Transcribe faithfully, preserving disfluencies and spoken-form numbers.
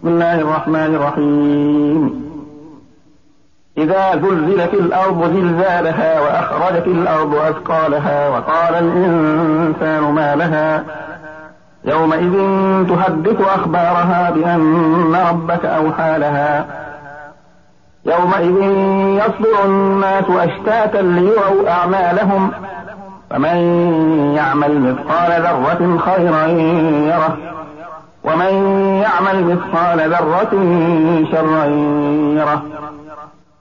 بسم الله الرحمن الرحيم. إذا زلزلت الأرض زلزالها وأخرجت الأرض أثقالها وقال الإنسان ما لها يومئذ تحدث أخبارها بأن ربك أوحى لها يومئذ يصدر الناس أشتاتا ليروا أعمالهم فمن يعمل مثقال ذرة خيرا يره ومن يعمل مثقال ذرة شرا يره